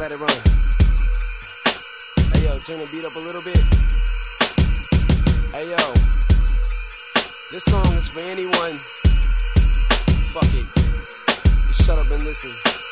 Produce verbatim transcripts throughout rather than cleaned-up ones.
let it run. Hey yo, turn the beat up a little bit. Hey yo, this song is for anyone. Fuck it, just shut up and listen.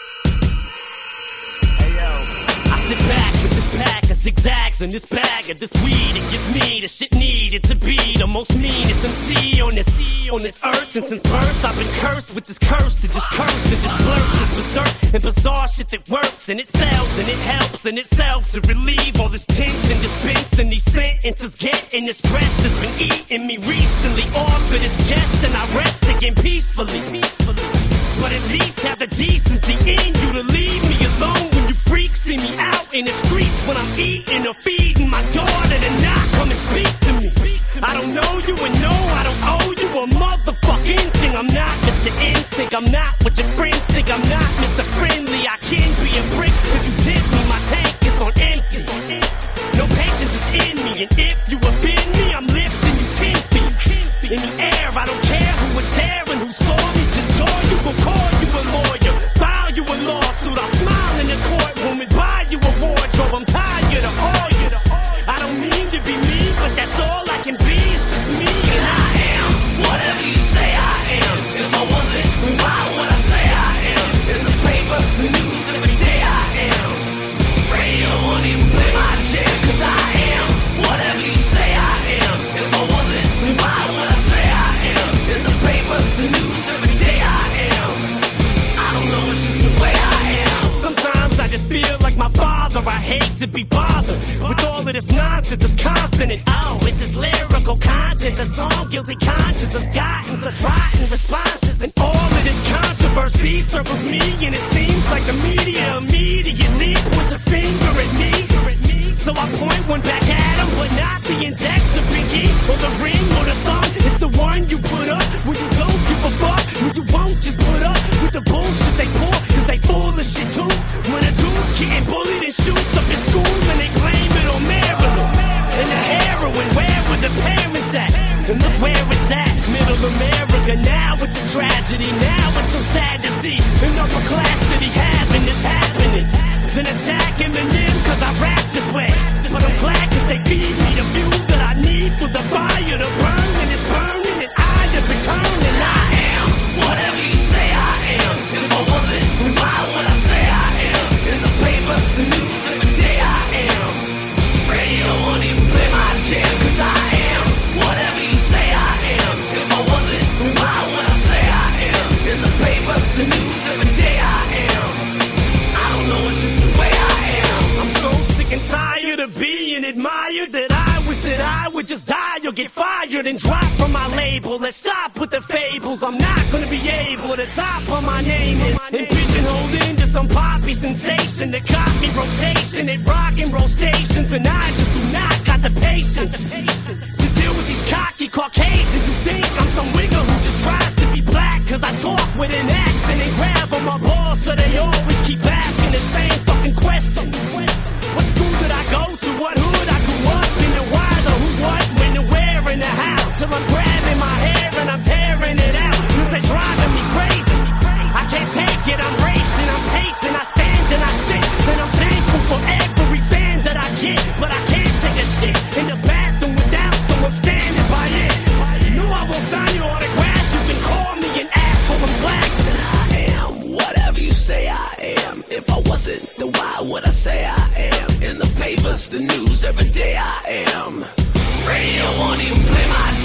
Hey yo, I sit back with this pack of zigzags and this bag of this weed. It gives me the shit needed to be the most meanest M C on this on this earth. And since birth, I've been cursed with this curse to just curse and just blurt this berserk and bizarre shit that works and it sells and it helps in itself to relieve all this tension, dispensing these sentences, getting the stress that's been eating me recently off of this chest, and I rest again peacefully. peacefully. But at least have the decency in you to leave me alone when you freaks see me out in the streets when I'm eating or feeding my daughter to not come and speak to me. I don't know you and no, I don't owe you a motherfucking thing. I'm not Mister Instinct, I'm not what your friends think. I'm not Mister Friendly, I can be a brick. If you tip me, my tank is on empty. No patience is in me, and if you offend me, I'm lifting you ten feet in the air. I don't care who was there and who saw me. Just joy, you go call you a lawyer, file you a lawsuit. I'll smile in the courtroom and buy you a wardrobe. I'm tired of all you. I don't mean to be mean, but that's all I can be. It's just me, and I am whatever you say I am. If I wasn't, then why would I say I am? In the paper, the news, every day I am. Radio won't even play my jam, cause I am whatever you say I am. If I wasn't, then why would I say I am? In the paper, the news, every day I am. I don't know, it's just the way I am. Sometimes I just feel like my father. I hate to be bothered with all of this nonsense. It's constant and oh, it's just lyrical content. The song Guilty Conscience has gotten such rotten responses, and all of this controversy circles me, and it seems like the media immediately points a finger at me. So I point one back at him, but not the index or pinky or the ring or the thumb. It's the one you put up when you don't give a fuck, when you won't just put up with the bullshit they pour, cause they full of shit too. When a dude's getting bullied and shoots up his school, and they blame it on Maryland and the heroin. Where were the parents at? And look where it's at, middle America. Now it's a tragedy, now it's so sad to see an upper class city having this happening. Then attack Eminem cause I rap this way, but I'm glad cause they feed me the fuel that I need for the fire to burn, and it's burning and I have returned, and I am whatever you say I am. If I wasn't, then why would I say I am? In the paper, the news, every day I am. Radio won't even play my jam, cause I am whatever you say I am. If I wasn't, then why would I say I am? In the paper, the news, every day I am. I don't know, it's just the way I am. I'm so sick and tired of being admired that I wish that I would just die or get fired and drop from my label. Let's stop with the fables. I'm not gonna be able to top on my name is and pigeonholed into some poppy sensation that caught me rotation at rock and roll stations, and I just do not got the patience to deal with these cocky Caucasians who think I'm some wigger who just tries to be black cause I talk with an accent and grab on my balls, so they always keep asking the same fucking questions. What school did I go to? What hood I grew up in? And why the who, what, when, and where, and the how? Till I'm grabbing my hair and I'm tearing it out cause they driving me crazy. I can't take it, I'm racing, I'm pacing, I stand and I sit, and I'm thankful for every fan that I get, but I can't take a shit in the bathroom without someone standing by it. No, I won't sign your autograph. You can call me an asshole, I'm black, and I am whatever you say I am. If I wasn't, then why would I say I am? In the papers, the news, every day I am. Radio won't even play my